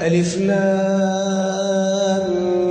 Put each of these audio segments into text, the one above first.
ألف لام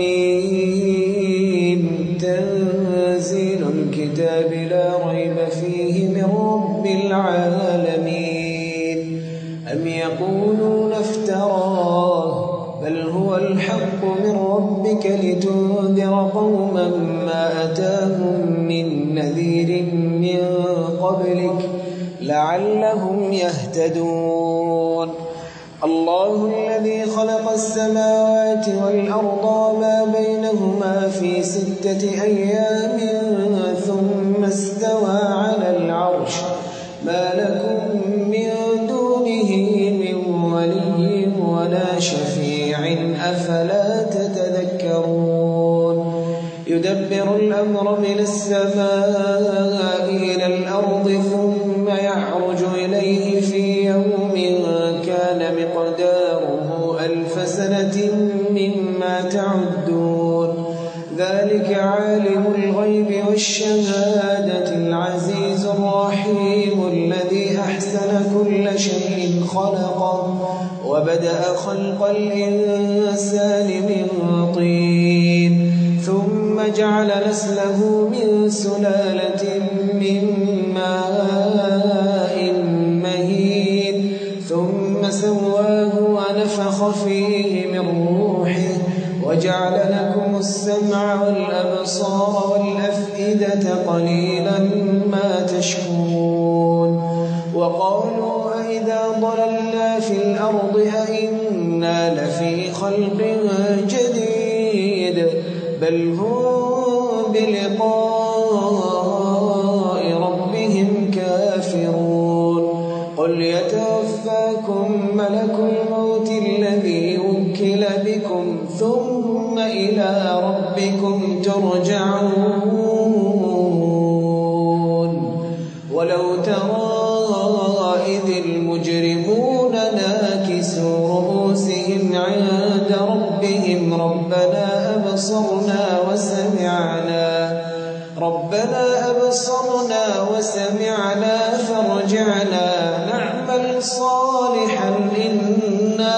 ميم تنزيل الكتاب لا ريب فيه من رب العالمين أم يقولون افتراه بل هو الحق من ربك لتنذر قوما ما أتاهم من نذير من قبلك لعلهم يهتدون الله الذي خلق السماوات والأرض وما بينهما في 6 أيام ثم استوى على العرش ما لكم من دونه من ولي ولا شفيع أفلا تتذكرون يدبر الأمر من السماء إلى الأرض ثم يعرج إليه في يوم كان مقداره 1000 سنة مما تعدون ذلك عالم الغيب والشهادة العزيز الرحيم الذي أحسن كل شيء خلقه وبدأ خلق الإنسان من طين ثم جعل نسله من سلالة من ماء مهين ثم سواه ونفخ فيه من روحه وجعل لكم السمع والأبصار والأفئدة قليلا ما تشكرون وقالوا أئذا ضللنا في الأرض أئنا لفي خلق جديد بل هم بلقاء ربهم كافرون قل يتوفاكم ملك الموت الذي وكل بكم ثم إلى ربكم ترجعون ولو ترى إذ المجرمون ناكسوا رؤوسهم عند ربهم ربنا أبصرنا فارجعنا نعمل صالحا إنا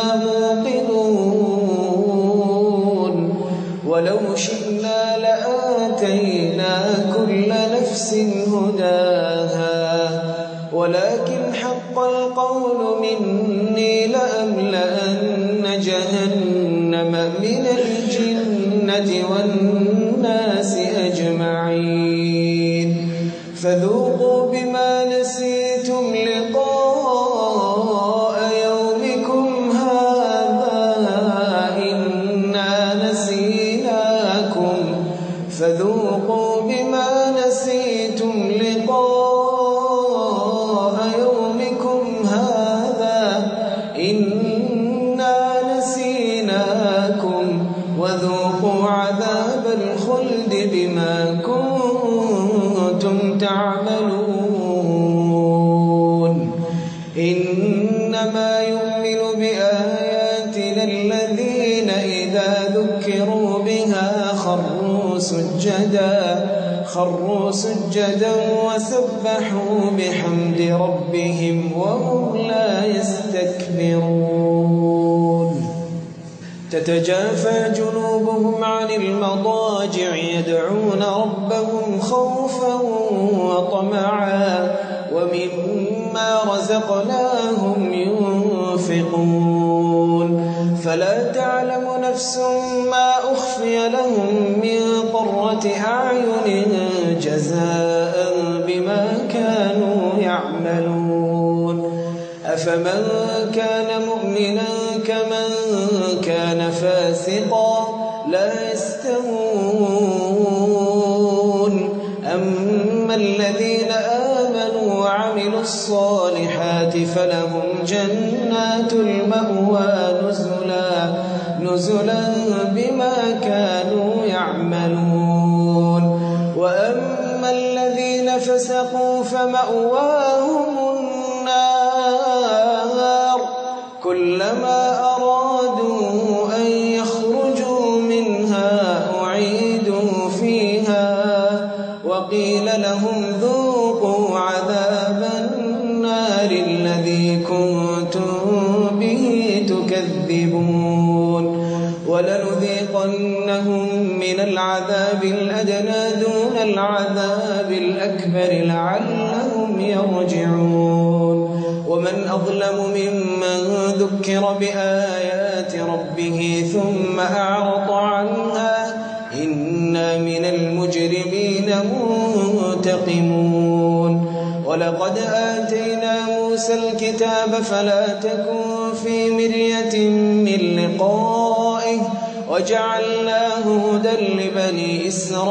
موقنون ولو شئنا لآتينا كل نفس هداها ولكن حق القول مني لأملأن جهنم من الجنة والناس أجمعين فذوقوا بما نسيتم لقاء يومكم هذا إنا نسيناكم فذوقوا بما نسيتم لقاء يومكم هذا إنا نسيناكم وذوقوا عذاب الخلد بما كنتم تعملون إنما يؤمن بآياتنا الذين إذا ذكروا بها خروا سجدا وسبحوا بحمد ربهم وهم لا يستكبرون تتجافى جنوبهم عن المضاجع يدعون ربهم خوفا وطمعا ومما رزقناهم ينفقون فلا تعلم نفس ما أخفي لهم من قرة أعين جزاء بما كانوا يعملون أفمن كان مؤمنا كمن كان فاسقا لا يستوون أما الذين آمنوا وعملوا الصالحات فلهم جنات المأوى نزلا بما كانوا يعملون وأما الذين فسقوا فمأواهم النار كلما أرادوا أن يخرجوا منها أعيدوا فيها وقيل لهم ذوقوا عذاب النار الذي كنتم به تكذبون يرجعون ولنذيقنهم من العذاب الأدنى دون العذاب الأكبر لعلهم يرجعون ومن أظلم ممن ذكر بآيات ربه ثم أعرض عنها إنا من المجرمين منتقمون ولقد آتينا موسى الكتاب فلا تكن في مرية من لقائه وجعلناه هدى لبني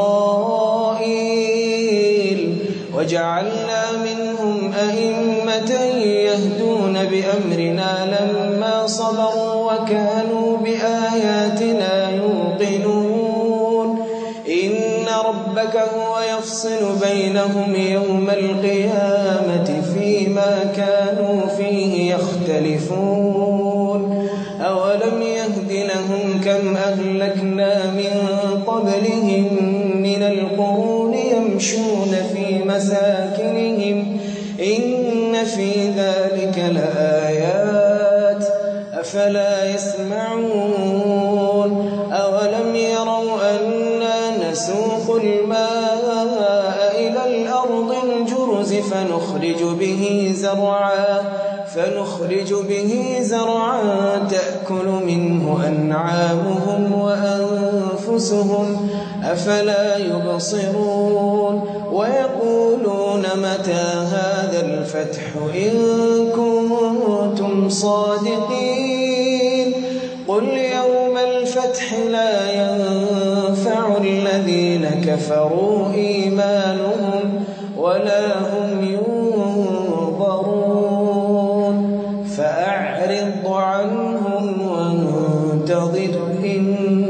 إسرائيل وجعلنا منهم أئمة يهدون بأمرنا لما صبروا وكانوا بآياتنا يوقنون إن ربك هو يفصل بينهم يوم القيامة فيما كانوا فيه يختلفون أولم يهد لهم كم أهلكنا من قبلهم من القرون يمشون في مساكنهم إن في ذلك لآيات أفلا يسمعون أولم يروا أنا نسوق الماء إلى الأرض الجرز فنخرج به زرعا تأكل منه أنعامهم وأنفسهم أفلا يبصرون ويقولون متى هذا الفتح إن كنتم صادقين قل يوم الفتح لا ينفع الذين كفروا إيمانهم ولا هم ينظرون فأعرض عنهم وانتظر إن